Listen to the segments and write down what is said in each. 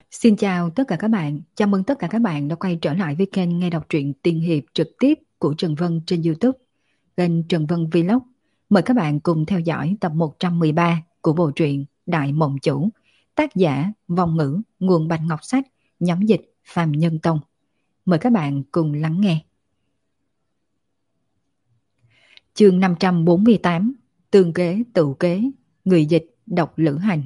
Xin chào tất cả các bạn, chào mừng tất cả các bạn đã quay trở lại với kênh nghe đọc truyện tiên hiệp trực tiếp của Trần Vân trên YouTube, kênh Trần Vân Vlog. Mời các bạn cùng theo dõi tập 113 của bộ truyện Đại Mộng Chủ, tác giả Vong Ngữ, nguồn Bạch Ngọc Sách, nhóm dịch Phàm Nhân Tông. Mời các bạn cùng lắng nghe. Chương 548, Tương kế tự kế, người dịch đọc Lữ Hành.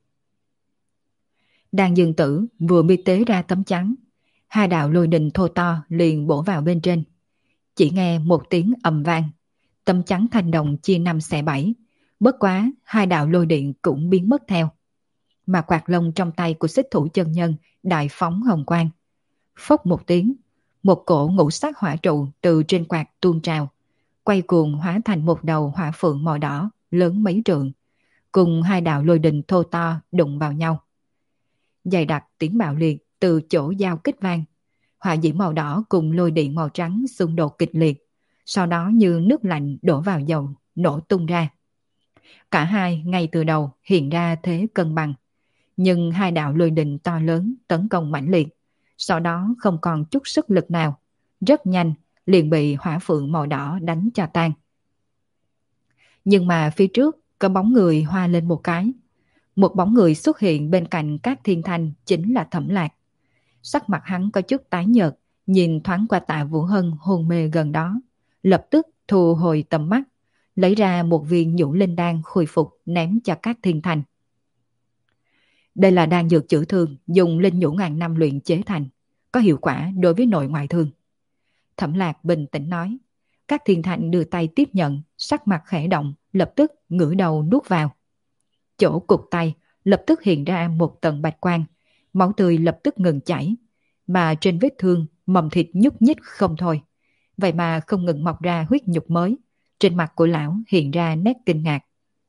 Đàn Dương Tử vừa mới tế ra tấm chắn, hai đạo lôi đình thô to liền bổ vào bên trên. Chỉ nghe một tiếng ầm vang, tấm chắn thanh đồng chia năm xẻ bảy, bất quá hai đạo lôi điện cũng biến mất theo. Mà quạt lông trong tay của xích thủ chân nhân đại phóng hồng quang. Phốc một tiếng, một cổ ngũ sắc hỏa trụ từ trên quạt tuôn trào, quay cuồng hóa thành một đầu hỏa phượng màu đỏ lớn mấy trượng, cùng hai đạo lôi đình thô to đụng vào nhau. Dày đặc tiếng bạo liệt từ chỗ giao kích vang, hỏa diễm màu đỏ cùng lôi điện màu trắng xung đột kịch liệt, sau đó như nước lạnh đổ vào dầu nổ tung ra. Cả hai ngay từ đầu hiện ra thế cân bằng, nhưng hai đạo lôi đình to lớn tấn công mãnh liệt, sau đó không còn chút sức lực nào, rất nhanh liền bị hỏa phượng màu đỏ đánh cho tan. Nhưng mà phía trước có bóng người hoa lên một cái. Một bóng người xuất hiện bên cạnh các thiên thanh chính là Thẩm Lạc. Sắc mặt hắn có chút tái nhợt, nhìn thoáng qua Tạ Vũ Hân hôn mê gần đó, lập tức thu hồi tầm mắt, lấy ra một viên nhũ linh đan khôi phục ném cho các thiên thanh. Đây là đan dược chữa thương dùng linh nhũ ngàn năm luyện chế thành, có hiệu quả đối với nội ngoại thương. Thẩm Lạc bình tĩnh nói. Các thiên thanh đưa tay tiếp nhận, sắc mặt khẽ động, lập tức ngửa đầu nuốt vào. Chỗ cụt tay lập tức hiện ra một tầng bạch quang, máu tươi lập tức ngừng chảy, mà trên vết thương mầm thịt nhúc nhích không thôi. Vậy mà không ngừng mọc ra huyết nhục mới, trên mặt của lão hiện ra nét kinh ngạc.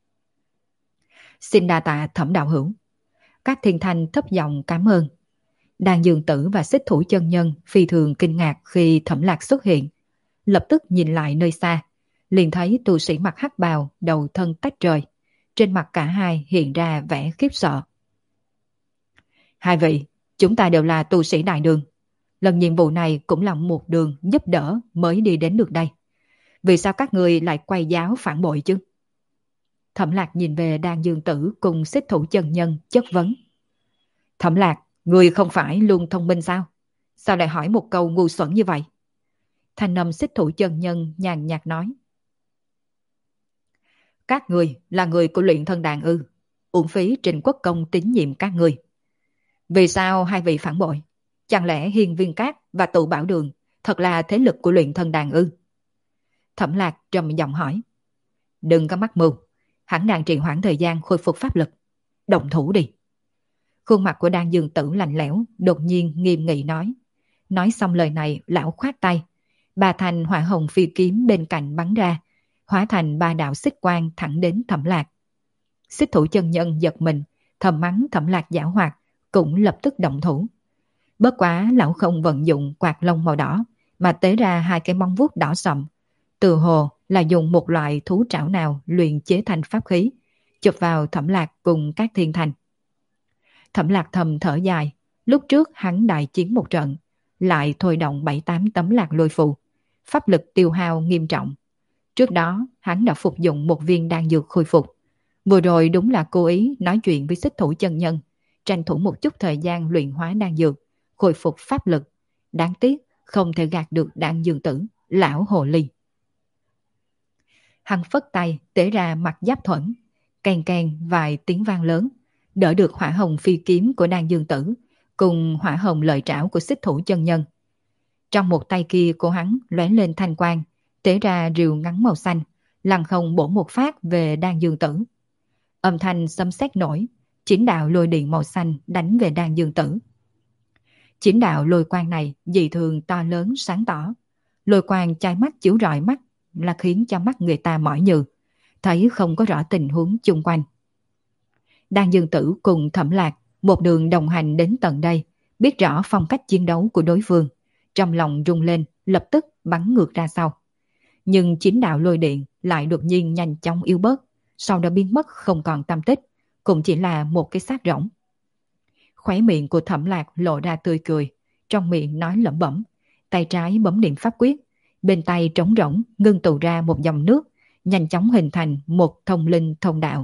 Xin đa tạ Thẩm đạo hữu. Các thiên thanh thấp giọng cảm ơn. Đàn Dương Tử và xích thủ chân nhân phi thường kinh ngạc khi Thẩm Lạc xuất hiện, lập tức nhìn lại nơi xa, liền thấy tu sĩ mặc hắc bào đầu thân tách rời. Trên mặt cả hai hiện ra vẻ khiếp sợ. Hai vị, chúng ta đều là tu sĩ đại đường. Lần nhiệm vụ này cũng là một đường giúp đỡ mới đi đến được đây. Vì sao các người lại quay giáo phản bội chứ? Thẩm Lạc nhìn về Đan Dương Tử cùng xích thủ chân nhân chất vấn. Thẩm Lạc, người không phải luôn thông minh sao? Sao lại hỏi một câu ngu xuẩn như vậy? Thanh âm xích thủ chân nhân nhàn nhạt nói. Các người là người của luyện thân đàn ư? Uổng phí Trình Quốc Công tín nhiệm các người. Vì sao hai vị phản bội? Chẳng lẽ Hiên Viên Cát và Tụ Bảo Đường thật là thế lực của luyện thân đàn ư? Thẩm Lạc trầm giọng hỏi. Đừng có mắc mưu, hẳn đang trì hoãn thời gian khôi phục pháp lực. Động thủ đi. Khuôn mặt của Đan Dương Tử lạnh lẽo, đột nhiên nghiêm nghị nói. Nói xong lời này, lão khoát tay. Ba thanh hỏa hồng phi kiếm bên cạnh bắn ra, hóa thành ba đạo xích quang thẳng đến Thẩm Lạc. Xích thủ chân nhân giật mình, thầm mắng Thẩm Lạc giảo hoạt, cũng lập tức động thủ. Bất quá lão không vận dụng quạt lông màu đỏ, mà tế ra hai cái móng vuốt đỏ sậm, từ hồ là dùng một loại thú trảo nào luyện chế thành pháp khí, chụp vào Thẩm Lạc cùng các thiên thành. Thẩm Lạc thầm thở dài, lúc trước hắn đại chiến một trận, lại thôi động 7-8 tấm lạc lôi phù, pháp lực tiêu hao nghiêm trọng. Trước đó hắn đã phục dụng một viên đan dược khôi phục, vừa rồi đúng là cố ý nói chuyện với xích thủ chân nhân, tranh thủ một chút thời gian luyện hóa đan dược, khôi phục pháp lực. Đáng tiếc không thể gạt được Đan Dương Tử, lão hồ ly. Hắn phất tay tế ra mặt giáp thuẫn, keng keng vài tiếng vang lớn, đỡ được hỏa hồng phi kiếm của Đan Dương Tử cùng hỏa hồng lợi trảo của xích thủ chân nhân. Trong một tay kia của hắn lóe lên thanh quang, tế ra rìu ngắn màu xanh, lăng không bổ một phát về Đan Dương Tử. Âm thanh xâm xét nổi, 9 đạo lôi điện màu xanh đánh về Đan Dương Tử. 9 đạo lôi quang này dị thường to lớn sáng tỏ, lôi quang chai mắt chiếu rọi mắt, là khiến cho mắt người ta mỏi nhừ, thấy không có rõ tình huống chung quanh. Đan Dương Tử cùng Thẩm Lạc một đường đồng hành đến tận đây, biết rõ phong cách chiến đấu của đối phương, trong lòng rung lên, lập tức bắn ngược ra sau. Nhưng 9 đạo lôi điện lại đột nhiên nhanh chóng yếu bớt, sau đó biến mất không còn tăm tích, cũng chỉ là một cái xác rỗng. Khóe miệng của Thẩm Lạc lộ ra tươi cười, trong miệng nói lẩm bẩm, tay trái bấm niệm pháp quyết, bên tay trống rỗng ngưng tụ ra một dòng nước, nhanh chóng hình thành một thông linh thông đạo.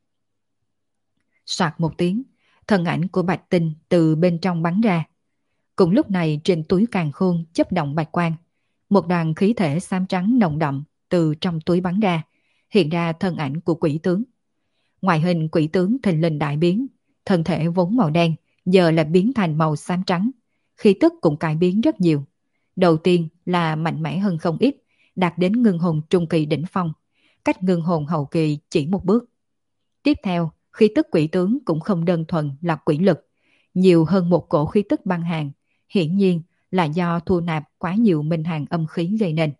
Soạt một tiếng, thân ảnh của Bạch Tinh từ bên trong bắn ra. Cùng lúc này trên túi càn khôn chớp động bạch quang, một đoàn khí thể xám trắng nồng đậm từ trong túi bắn ra, hiện ra thân ảnh của quỷ tướng. Ngoại hình quỷ tướng thình lình đại biến, thân thể vốn màu đen giờ là biến thành màu xám trắng, khí tức cũng cải biến rất nhiều. Đầu tiên là mạnh mẽ hơn không ít, đạt đến ngưng hồn trung kỳ đỉnh phong, cách ngưng hồn hậu kỳ chỉ một bước. Tiếp theo, khí tức quỷ tướng cũng không đơn thuần là quỷ lực, nhiều hơn một cổ khí tức băng hàn, hiển nhiên là do thu nạp quá nhiều minh hàn âm khí gây nên.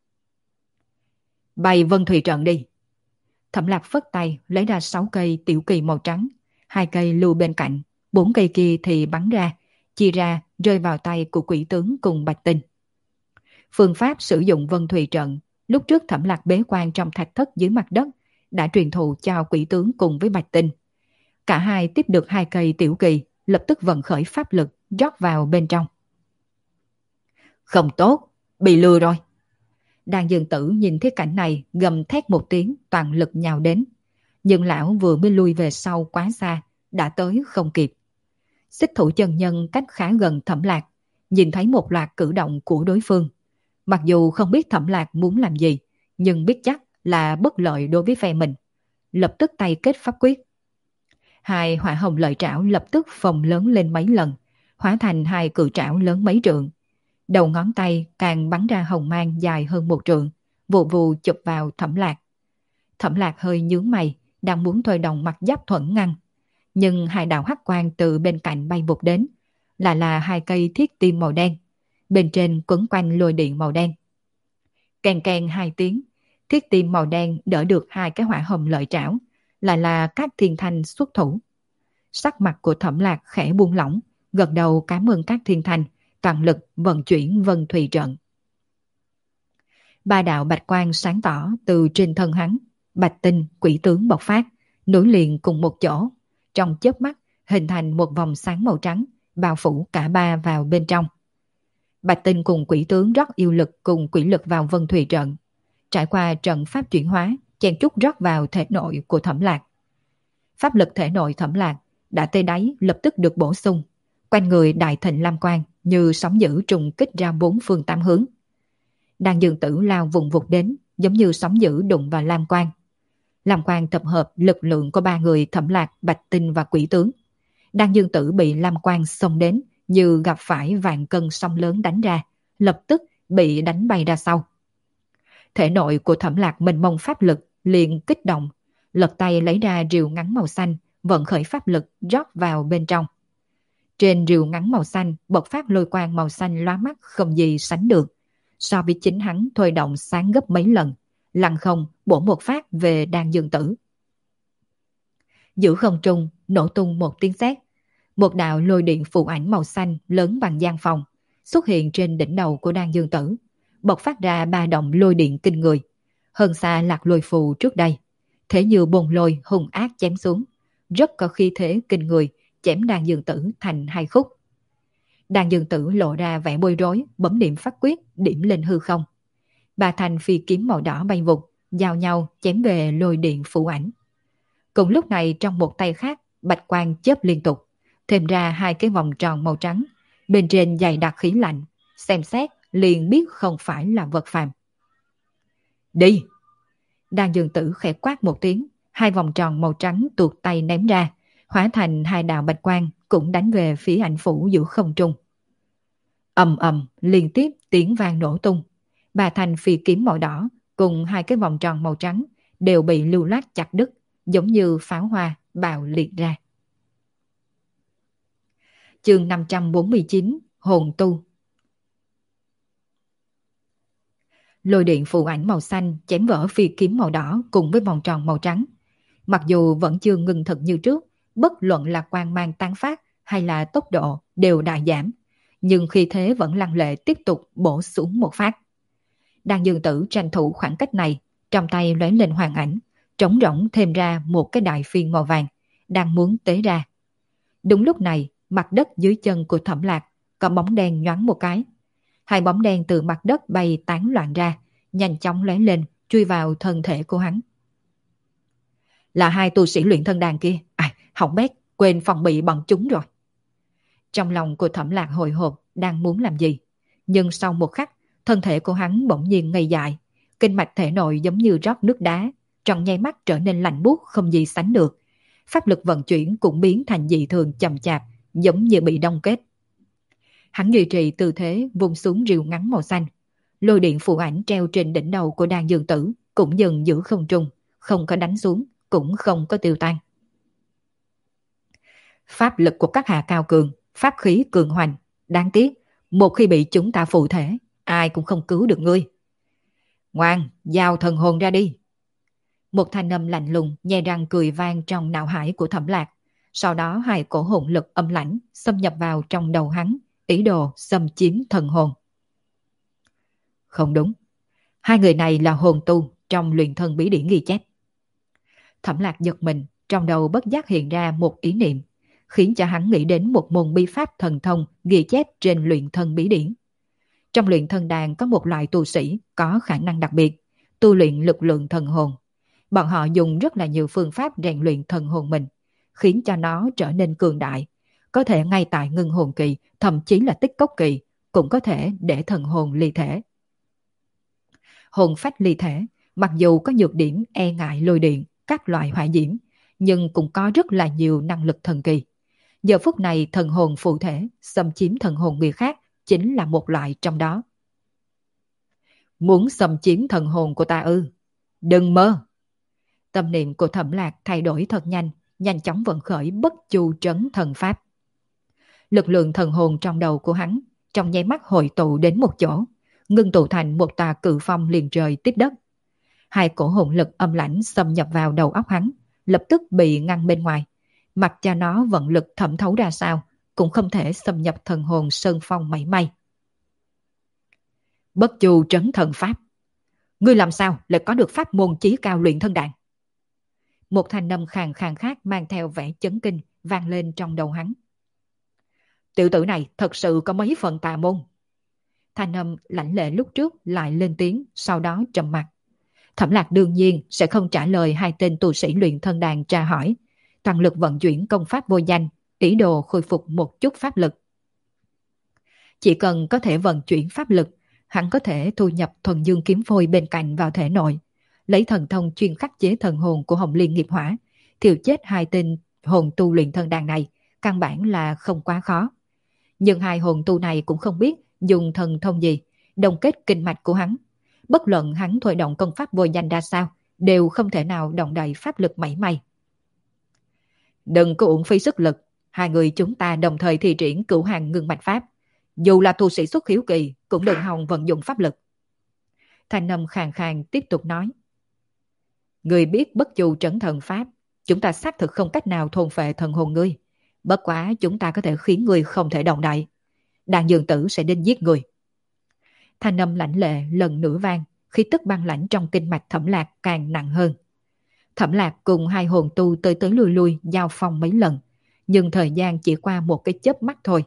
Bày vân thủy trận đi. Thẩm Lạc phất tay lấy ra 6 cây tiểu kỳ màu trắng, 2 cây lưu bên cạnh, 4 cây kia thì bắn ra, chia ra rơi vào tay của quỷ tướng cùng Bạch Tinh. Phương pháp sử dụng vân thủy trận, lúc trước Thẩm Lạc bế quan trong thạch thất dưới mặt đất, đã truyền thụ cho quỷ tướng cùng với Bạch Tinh. Cả hai tiếp được 2 cây tiểu kỳ, lập tức vận khởi pháp lực, rót vào bên trong. Không tốt, bị lừa rồi. Đàn Dương Tử nhìn thấy cảnh này, gầm thét một tiếng, toàn lực nhào đến. Nhưng lão vừa mới lui về sau quá xa, đã tới không kịp. Xích thủ chân nhân cách khá gần Thẩm Lạc, nhìn thấy một loạt cử động của đối phương. Mặc dù không biết Thẩm Lạc muốn làm gì, nhưng biết chắc là bất lợi đối với phe mình. Lập tức tay kết pháp quyết. 2 hỏa hồng lợi trảo lập tức phồng lớn lên mấy lần, hóa thành 2 cự trảo lớn mấy trượng. Đầu ngón tay càng bắn ra hồng mang dài hơn 1 trượng, vù vù chụp vào Thẩm Lạc. Thẩm Lạc hơi nhướng mày, đang muốn thôi động mặt giáp thuẫn ngăn. Nhưng 2 đạo hắc quang từ bên cạnh bay vụt đến, là 2 cây thiết tim màu đen, bên trên quấn quanh lôi điện màu đen. Kèn kèn 2 tiếng, thiết tim màu đen đỡ được 2 cái hỏa hồng lợi trảo, là các thiên thanh xuất thủ. Sắc mặt của Thẩm Lạc khẽ buông lỏng, gật đầu cảm ơn các thiên thanh, toàn lực vận chuyển vân thủy trận. 3 đạo bạch quang sáng tỏ từ trên thân hắn, Bạch Tinh, quỷ tướng bộc phát, nối liền cùng một chỗ, trong chớp mắt hình thành một vòng sáng màu trắng, bao phủ cả 3 vào bên trong. Bạch Tinh cùng quỷ tướng rót yêu lực cùng quỷ lực vào vân thủy trận, trải qua trận pháp chuyển hóa, chen chúc rót vào thể nội của Thẩm Lạc. Pháp lực thể nội Thẩm Lạc đã tê đáy lập tức được bổ sung, quanh người đại thịnh lam quang như sóng dữ trùng kích ra 4 phương 8 hướng. Đàn Dương Tử lao vùng vụt đến, giống như sóng dữ đụng vào lam quang. Lam quang tập hợp lực lượng của 3 người Thẩm Lạc, Bạch Tinh và quỷ tướng. Đàn Dương Tử bị lam quang xông đến như gặp phải vạn cân sóng lớn đánh ra, lập tức bị đánh bay ra sau. Thể nội của Thẩm Lạc mênh mông pháp lực liền kích động, lật tay lấy ra rìu ngắn màu xanh, vận khởi pháp lực rót vào bên trong. Trên rìu ngắn màu xanh bộc phát lôi quang màu xanh lóa mắt không gì sánh được, so với chính hắn thôi động sáng gấp mấy lần, lăng không bổ một phát về Đan Dương Tử. Giữa không trung nổ tung một tiếng sét, một đạo lôi điện phụ ảnh màu xanh lớn bằng gian phòng xuất hiện trên đỉnh đầu của Đan Dương Tử, bộc phát ra 3 động lôi điện kinh người, hơn xa lạc lôi phù trước đây, thế như bồn lôi hung ác chém xuống, rất có khí thế kinh người, chém Đan Dương Tử thành 2 khúc. Đan Dương Tử lộ ra vẻ bối rối, bấm niệm pháp quyết điểm lên hư không. 3 thanh phi kiếm màu đỏ bay vụt, giao nhau chém về lôi điện phụ ảnh. Cùng lúc này trong một tay khác, bạch quang chớp liên tục, thêm ra 2 cái vòng tròn màu trắng, bên trên dày đặc khí lạnh, xem xét liền biết không phải là vật phàm. Đi! Đan Dương Tử khẽ quát một tiếng, 2 vòng tròn màu trắng tuột tay ném ra, hóa thành 2 đạo bạch quang cũng đánh về phía ảnh phủ giữa không trung. Ầm ầm liên tiếp tiếng vang nổ tung, 3 thanh phi kiếm màu đỏ cùng 2 cái vòng tròn màu trắng đều bị lưu loát chặt đứt, giống như pháo hoa bạo liệt ra. Chương 549 Hồn Tu. Lôi điện phù ảnh màu xanh chém vỡ phi kiếm màu đỏ cùng với vòng tròn màu trắng. Mặc dù vẫn chưa ngừng thực như trước, bất luận là quang mang tán phát hay là tốc độ đều đại giảm, nhưng khi thế vẫn lăng lệ tiếp tục bổ xuống một phát. Đan Dương Tử tranh thủ khoảng cách này, trong tay lóe lên hoàng ảnh, trống rỗng thêm ra một cái đại phiên màu vàng, đang muốn tế ra. Đúng lúc này, mặt đất dưới chân của Thẩm Lạc có bóng đen nhoáng một cái. Hai bóng đen từ mặt đất bay tán loạn ra, nhanh chóng lóe lên, chui vào thân thể của hắn. Là hai tu sĩ luyện thân đàn kia. Hỏng bét, quên phòng bị bọn chúng rồi. Trong lòng của Thẩm Lạc hồi hộp, đang muốn làm gì. Nhưng sau một khắc, thân thể của hắn bỗng nhiên ngây dại. Kinh mạch thể nội giống như rót nước đá, trong nháy mắt trở nên lạnh buốt không gì sánh được. Pháp lực vận chuyển cũng biến thành dị thường chậm chạp, giống như bị đông kết. Hắn duy trì tư thế vung xuống rìu ngắn màu xanh. Lôi điện phù ảnh treo trên đỉnh đầu của Đan Dương Tử cũng dần giữ không trung, không có đánh xuống, cũng không có tiêu tan. Pháp lực của các hạ cao cường, pháp khí cường hoành, đáng tiếc, một khi bị chúng ta phụ thể, ai cũng không cứu được ngươi. Ngoan, giao thần hồn ra đi. Một thanh âm lạnh lùng, nhe răng cười vang trong não hải của Thẩm Lạc. Sau đó hai cổ hồn lực âm lãnh xâm nhập vào trong đầu hắn, ý đồ xâm chiếm thần hồn. Không đúng, hai người này là hồn tu trong luyện thân bí điển ghi chép. Thẩm Lạc giật mình, trong đầu bất giác hiện ra một ý niệm, khiến cho hắn nghĩ đến một môn bí pháp thần thông ghi chép trên luyện thân bí điển. Trong luyện thân đàn có một loại tu sĩ có khả năng đặc biệt, tu luyện lực lượng thần hồn. Bọn họ dùng rất là nhiều phương pháp rèn luyện thần hồn mình, khiến cho nó trở nên cường đại. Có thể ngay tại ngưng hồn kỳ, thậm chí là tích cốc kỳ, cũng có thể để thần hồn ly thể. Hồn phách ly thể, mặc dù có nhược điểm e ngại lôi điện, các loại hỏa diễm, nhưng cũng có rất là nhiều năng lực thần kỳ. Giờ phút này thần hồn phụ thể, xâm chiếm thần hồn người khác, chính là một loại trong đó. Muốn xâm chiếm thần hồn của ta ư? Đừng mơ! Tâm niệm của Thẩm Lạc thay đổi thật nhanh, nhanh chóng vận khởi bất chu trấn thần pháp. Lực lượng thần hồn trong đầu của hắn, trong nháy mắt hội tụ đến một chỗ, ngưng tụ thành một tòa cự phong liền trời tiếp đất. Hai cổ hồn lực âm lãnh xâm nhập vào đầu óc hắn, lập tức bị ngăn bên ngoài. Mặc cho nó vận lực thẩm thấu ra sao, cũng không thể xâm nhập thần hồn sơn phong mảy may. Bất chu trấn thần pháp. Ngươi làm sao lại có được pháp môn chí cao luyện thân đàn? Một thanh âm khàn khàn khác mang theo vẻ chấn kinh vang lên trong đầu hắn. Tiểu tử này thật sự có mấy phần tà môn. Thanh âm lãnh lệ lúc trước lại lên tiếng, sau đó trầm mặc. Thẩm Lạc đương nhiên sẽ không trả lời hai tên tu sĩ luyện thân đàn tra hỏi, toàn lực vận chuyển công pháp vô danh, ý đồ khôi phục một chút pháp lực. Chỉ cần có thể vận chuyển pháp lực, hắn có thể thu nhập thuần dương kiếm phôi bên cạnh vào thể nội, lấy thần thông chuyên khắc chế thần hồn của Hồng Liên nghiệp hỏa, thiêu chết hai tên hồn tu luyện thân đàn này, căn bản là không quá khó. Nhưng hai hồn tu này cũng không biết dùng thần thông gì, đồng kết kinh mạch của hắn. Bất luận hắn thôi động công pháp vô danh ra sao, đều không thể nào động đậy pháp lực mảy may. Đừng có uổng phí sức lực, hai người chúng ta đồng thời thi triển cửu hàng ngưng mạch pháp. Dù là tu sĩ xuất hiếu kỳ, cũng đừng hòng vận dụng pháp lực. Thanh âm khàn khàn tiếp tục nói. Người biết bất chu trấn thần pháp, chúng ta xác thực không cách nào thôn phệ thần hồn ngươi. Bất quá chúng ta có thể khiến ngươi không thể động đậy. Đàn Dương Tử sẽ đến giết ngươi. Thanh âm lãnh lệ lần nữa vang, khi tức băng lãnh trong kinh mạch Thẩm Lạc càng nặng hơn. Thẩm Lạc cùng hai hồn tu tới tới lui lui giao phong mấy lần, nhưng thời gian chỉ qua một cái chớp mắt thôi.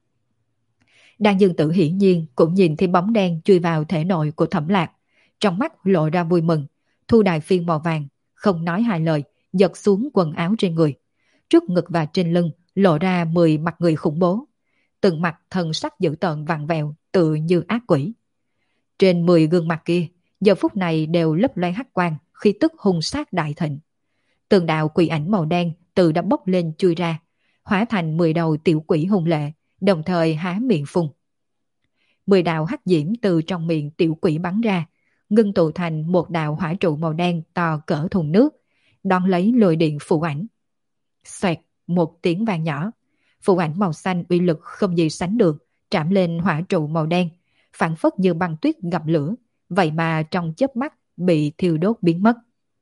Đan Dương Tử hiển nhiên cũng nhìn thấy bóng đen chui vào thể nội của Thẩm Lạc, trong mắt lộ ra vui mừng, thu đài phiên màu vàng, không nói hai lời, giật xuống quần áo trên người. Trước ngực và trên lưng lộ ra 10 mặt người khủng bố, từng mặt thần sắc dữ tợn vặn vẹo tự như ác quỷ. Trên 10 gương mặt kia, giờ phút này đều lấp loe hắc quang, khi tức hung sát đại thịnh. Từng đạo quỷ ảnh màu đen từ đã bốc lên chui ra, hóa thành 10 đầu tiểu quỷ hung lệ, đồng thời há miệng phun. 10 đạo hắc diễm từ trong miệng tiểu quỷ bắn ra, ngưng tụ thành một đạo hỏa trụ màu đen to cỡ thùng nước, đón lấy lôi điện phù ảnh. Xoẹt một tiếng vang nhỏ, phù ảnh màu xanh uy lực không gì sánh được, chạm lên hỏa trụ màu đen, phảng phất như băng tuyết gặp lửa, vậy mà trong chớp mắt bị thiêu đốt biến mất.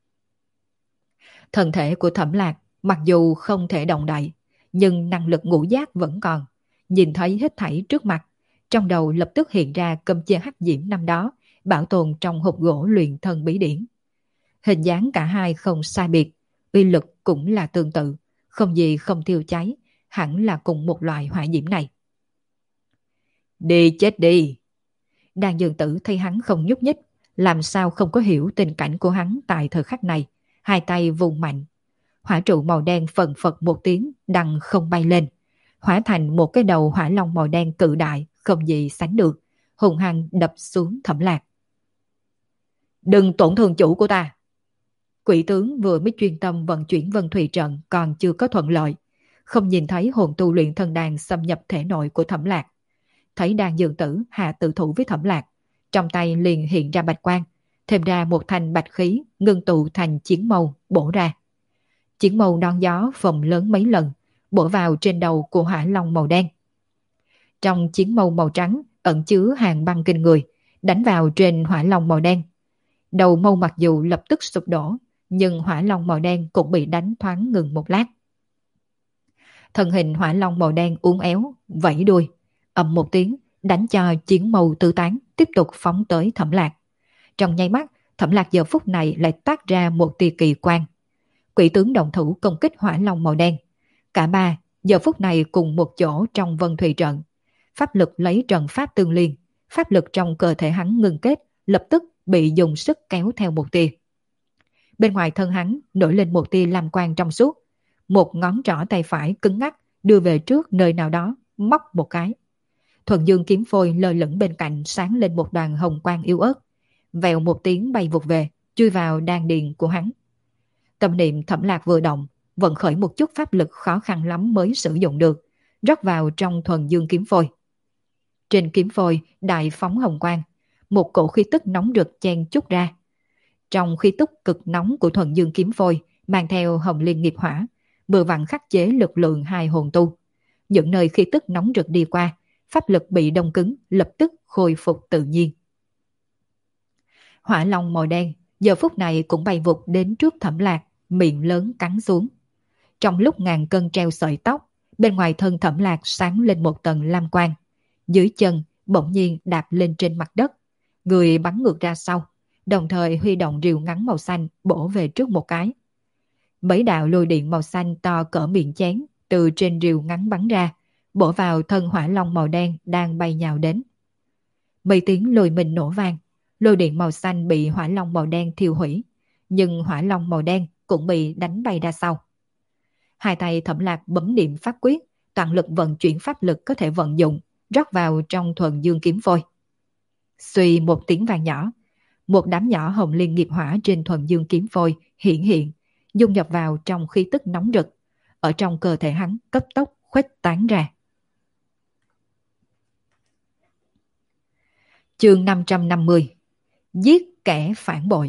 Thân thể của Thẩm Lạc mặc dù không thể động đậy, nhưng năng lực ngũ giác vẫn còn, nhìn thấy hết thảy trước mặt, trong đầu lập tức hiện ra cơm chia hắc diễm năm đó, bảo tồn trong hộp gỗ luyện thân bí điển. Hình dáng cả hai không sai biệt, uy lực cũng là tương tự, không gì không thiêu cháy, hẳn là cùng một loại hỏa diễm này. Đi chết đi! Đàn Dương Tử thấy hắn không nhúc nhích, làm sao không có hiểu tình cảnh của hắn tại thời khắc này, hai tay vùng mạnh. Hỏa trụ màu đen phần phật một tiếng đằng không bay lên, hóa thành một cái đầu hỏa long màu đen cự đại không gì sánh được, hùng hăng đập xuống Thẩm Lạc. Đừng tổn thương chủ của ta! Quỷ tướng vừa mới chuyên tâm vận chuyển Vân Thủy trận còn chưa có thuận lợi, không nhìn thấy hồn tu luyện thần đàn xâm nhập thể nội của Thẩm Lạc. Thấy Đàn Dương Tử hạ tự thủ với Thẩm Lạc, trong tay liền hiện ra bạch quang, thêm ra một thanh bạch khí ngưng tụ thành chiến mâu bổ ra. Chiến mâu đón gió phồng lớn mấy lần, bổ vào trên đầu của hỏa long màu đen. Trong chiến mâu màu trắng ẩn chứa hàng băng kinh người, đánh vào trên hỏa long màu đen. Đầu mâu mặc dù lập tức sụp đổ, nhưng hỏa long màu đen cũng bị đánh thoáng ngừng một lát. Thân hình hỏa long màu đen uốn éo, vẫy đuôi, ầm một tiếng, đánh cho chiến mâu tứ tán, tiếp tục phóng tới Thẩm Lạc. Trong nháy mắt, Thẩm Lạc giờ phút này lại tác ra một tia kỳ quang. Quỷ tướng động thủ công kích hỏa long màu đen. Cả ba giờ phút này cùng một chỗ trong Vân Thủy trận. Pháp lực lấy trận pháp tương liên, pháp lực trong cơ thể hắn ngưng kết, lập tức bị dùng sức kéo theo một tia. Bên ngoài thân hắn nổi lên một tia lam quang trong suốt, một ngón trỏ tay phải cứng ngắc đưa về trước nơi nào đó, móc một cái. Thuần Dương kiếm phôi lơ lửng bên cạnh sáng lên một đoàn hồng quang yếu ớt, vèo một tiếng bay vụt về, chui vào đan điền của hắn. Tâm niệm Thẩm Lạc vừa động, vận khởi một chút pháp lực khó khăn lắm mới sử dụng được, rót vào trong Thuần Dương kiếm phôi. Trên kiếm phôi đại phóng hồng quang, một cổ khí tức nóng rực chen chút ra. Trong khí tức cực nóng của Thuần Dương kiếm phôi mang theo hồng liên nghiệp hỏa, vừa vặn khắc chế lực lượng hai hồn tu. Những nơi khí tức nóng rực đi qua, pháp lực bị đông cứng, lập tức khôi phục tự nhiên. Hỏa long màu đen giờ phút này cũng bay vụt đến trước Thẩm Lạc, miệng lớn cắn xuống. Trong lúc ngàn cân treo sợi tóc, bên ngoài thân Thẩm Lạc sáng lên một tầng lam quang. Dưới chân bỗng nhiên đạp lên trên mặt đất, người bắn ngược ra sau, đồng thời huy động rìu ngắn màu xanh bổ về trước một cái. Mấy đạo lôi điện màu xanh to cỡ miệng chén từ trên rìu ngắn bắn ra, bổ vào thân hỏa long màu đen đang bay nhào đến. Mấy tiếng lôi mình nổ vang, lôi điện màu xanh bị hỏa long màu đen thiêu hủy, nhưng hỏa long màu đen cũng bị đánh bay ra sau. Hai tay Thẩm Lạc bấm niệm pháp quyết, toàn lực vận chuyển pháp lực có thể vận dụng, rót vào trong Thuần Dương kiếm phôi. Xuy một tiếng vang nhỏ, một đám nhỏ hồng liên nghiệp hỏa trên Thuần Dương kiếm phôi hiện, dung nhập vào trong khí tức nóng rực, ở trong cơ thể hắn cấp tốc khuếch tán ra. Chương 550: Giết kẻ phản bội.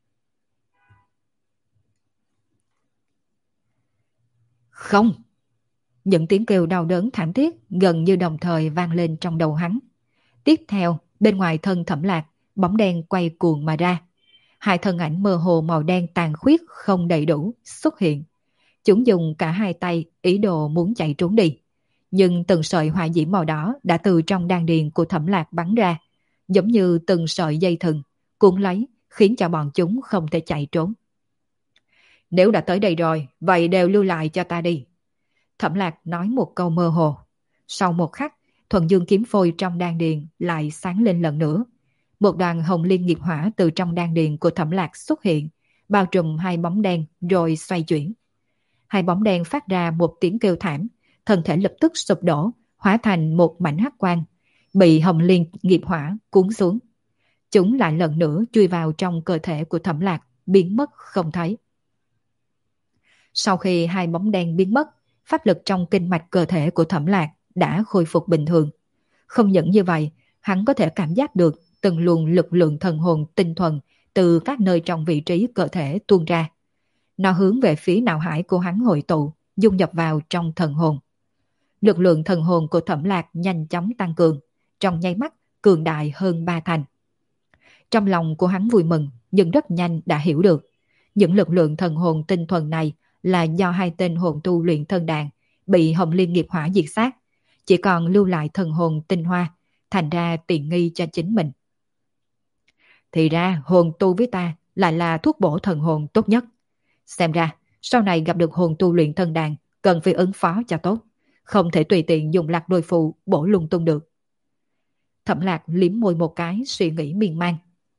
Không! Những tiếng kêu đau đớn thảm thiết gần như đồng thời vang lên trong đầu hắn. Tiếp theo, bên ngoài thân Thẩm Lạc, bóng đen quay cuồng mà ra. Hai thân ảnh mơ hồ màu đen tàn khuyết không đầy đủ xuất hiện. Chúng dùng cả hai tay ý đồ muốn chạy trốn đi. Nhưng từng sợi hỏa diễm màu đỏ đã từ trong đan điền của Thẩm Lạc bắn ra, giống như từng sợi dây thừng, cuốn lấy, khiến cho bọn chúng không thể chạy trốn. Nếu đã tới đây rồi, vậy đều lưu lại cho ta đi. Thẩm Lạc nói một câu mơ hồ. Sau một khắc, Thuần Dương kiếm phôi trong đan điền lại sáng lên lần nữa. Một đoàn hồng liên nghiệp hỏa từ trong đan điền của Thẩm Lạc xuất hiện, bao trùm hai bóng đen rồi xoay chuyển. Hai bóng đen phát ra một tiếng kêu thảm, thân thể lập tức sụp đổ, hóa thành một mảnh hắc quang, bị hồng liên nghiệp hỏa cuốn xuống. Chúng lại lần nữa chui vào trong cơ thể của Thẩm Lạc, biến mất không thấy. Sau khi hai bóng đen biến mất, pháp lực trong kinh mạch cơ thể của Thẩm Lạc đã khôi phục bình thường. Không những như vậy, hắn có thể cảm giác được từng luồng lực lượng thần hồn tinh thuần từ các nơi trong vị trí cơ thể tuôn ra. Nó hướng về phía não hải của hắn hội tụ, dung nhập vào trong thần hồn. Lực lượng thần hồn của Thẩm Lạc nhanh chóng tăng cường, trong nháy mắt cường đại hơn 3 thành. Trong lòng của hắn vui mừng, nhưng rất nhanh đã hiểu được. Những lực lượng thần hồn tinh thuần này là do hai tên hồn tu luyện thân đàn bị hồng liên nghiệp hỏa diệt sát, chỉ còn lưu lại thần hồn tinh hoa, thành ra tiện nghi cho chính mình. Thì ra hồn tu với ta lại là thuốc bổ thần hồn tốt nhất. Xem ra sau này gặp được hồn tu luyện thân đàn cần phải ứng phó cho tốt, không thể tùy tiện dùng lạc đôi phù bổ lung tung được. Thẩm Lạc liếm môi một cái, suy nghĩ miên man.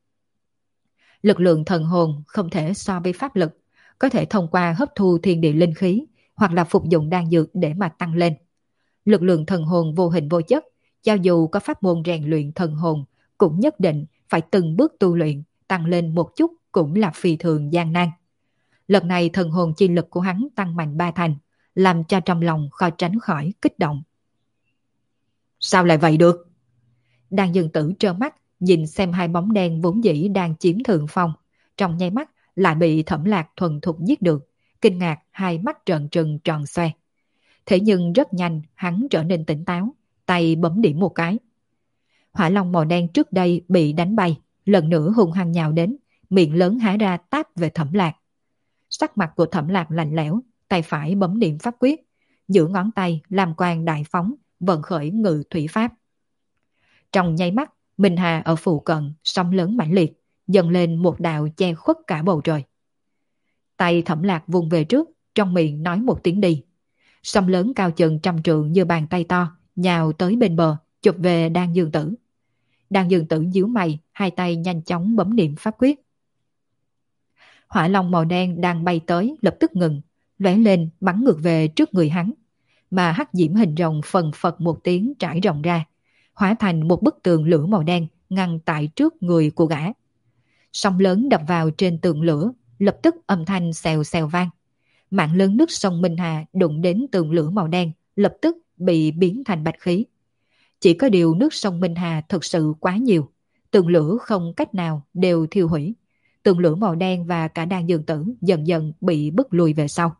Lực lượng thần hồn không thể so với pháp lực, có thể thông qua hấp thu thiên địa linh khí hoặc là phục dụng đan dược để mà tăng lên. Lực lượng thần hồn vô hình vô chất, cho dù có pháp môn rèn luyện thần hồn, cũng nhất định phải từng bước tu luyện, tăng lên một chút cũng là phi thường gian nan. Lần này thần hồn chi lực của hắn tăng mạnh 3 thành, làm cho trong lòng khó tránh khỏi kích động. Sao lại vậy được? Đan Dương Tử trơ mắt, nhìn xem hai bóng đen vốn dĩ đang chiếm thượng phong, trong nháy mắt lại bị Thẩm Lạc thuần thục giết được, kinh ngạc hai mắt trợn trừng tròn xoe. Thế nhưng rất nhanh hắn trở nên tỉnh táo, tay bấm điểm một cái. Hỏa long màu đen trước đây bị đánh bay, lần nữa hung hăng nhào đến, miệng lớn há ra táp về Thẩm Lạc. Sắc mặt của Thẩm Lạc lạnh lẽo, tay phải bấm niệm pháp quyết, giữa ngón tay làm quang đại phóng, vận khởi ngự thủy pháp. Trong nháy mắt, Minh Hà ở phụ cận, sóng lớn mãnh liệt, dần lên một đạo che khuất cả bầu trời. Tay Thẩm Lạc vung về trước, trong miệng nói một tiếng đi. Sóng lớn cao chừng 100 trượng như bàn tay to, nhào tới bên bờ, chụp về Đan Dương Tử. Đan Dương Tử nhíu mày, hai tay nhanh chóng bấm niệm pháp quyết. Hỏa long màu đen đang bay tới lập tức ngừng, lóe lên bắn ngược về trước người hắn, mà hắc diễm hình rồng phần phật một tiếng trải rộng ra, hóa thành một bức tường lửa màu đen ngăn tại trước người của gã. Sóng lớn đập vào trên tường lửa, lập tức âm thanh xèo xèo vang. Mạng lớn nước sông Minh Hà đụng đến tường lửa màu đen, lập tức bị biến thành bạch khí. Chỉ có điều nước sông Minh Hà thực sự quá nhiều, tường lửa không cách nào đều thiêu hủy. Tường lửa màu đen và cả Đan Dương Tử dần dần bị bức lùi về sau.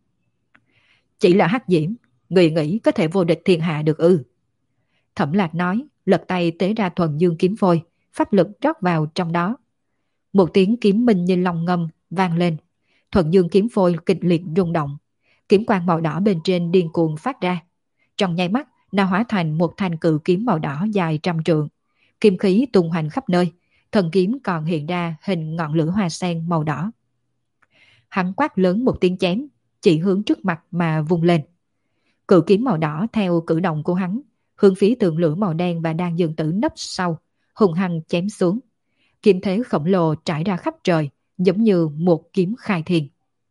Chỉ là hắc diễm, người nghĩ có thể vô địch thiên hạ được ư? Thẩm Lạc nói, lật tay tế ra thuần dương kiếm phôi, pháp lực rót vào trong đó. Một tiếng kiếm minh như long ngâm vang lên, thuần dương kiếm phôi kịch liệt rung động, kiếm quang màu đỏ bên trên điên cuồng phát ra. Trong nháy mắt, nó hóa thành một thanh cự kiếm màu đỏ dài 100 trượng, kim khí tung hoành khắp nơi, thần kiếm còn hiện ra hình ngọn lửa hoa sen màu đỏ. Hắn quát lớn một tiếng chém, chỉ hướng trước mặt mà vung lên. Cự kiếm màu đỏ theo cử động của hắn, hướng phía tường lửa màu đen và Đan Dương Tử nấp sau, hùng hăng chém xuống. Kiếm thế khổng lồ trải ra khắp trời, giống như một kiếm khai thiên.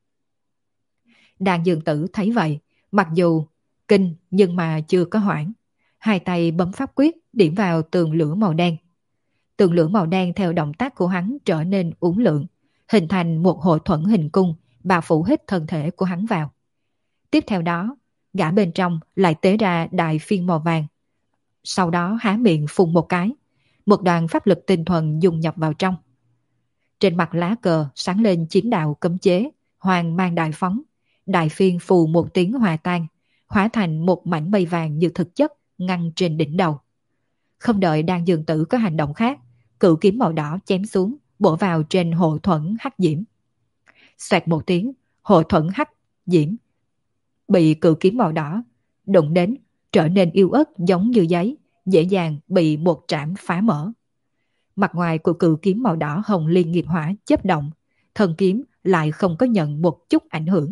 Đan Dương Tử thấy vậy, mặc dù kinh nhưng mà chưa có hoảng, hai tay bấm pháp quyết điểm vào tường lửa màu đen. Tường lửa màu đen theo động tác của hắn trở nên uốn lượn, hình thành một hội thuẫn hình cung, bao phủ hết thân thể của hắn vào. Tiếp theo đó, gã bên trong lại tế ra đại phiên màu vàng. Sau đó há miệng phun một cái, một đoàn pháp lực tinh thuần dung nhập vào trong. Trên mặt lá cờ sáng lên 9 đạo cấm chế, hoàng mang đại phóng, đại phiên phù một tiếng hòa tan, hóa thành một mảnh mây vàng như thực chất ngăn trên đỉnh đầu. Không đợi Đan Dương Tử có hành động khác, cự kiếm màu đỏ chém xuống, bổ vào trên hộ thuẫn hắc diễm. Xoẹt một tiếng, hộ thuẫn hắc diễm bị cự kiếm màu đỏ đụng đến, trở nên yếu ớt giống như giấy, dễ dàng bị một trảm phá mở. Mặt ngoài của cự kiếm màu đỏ hồng liên nghiệp hỏa chớp động, thân kiếm lại không có nhận một chút ảnh hưởng.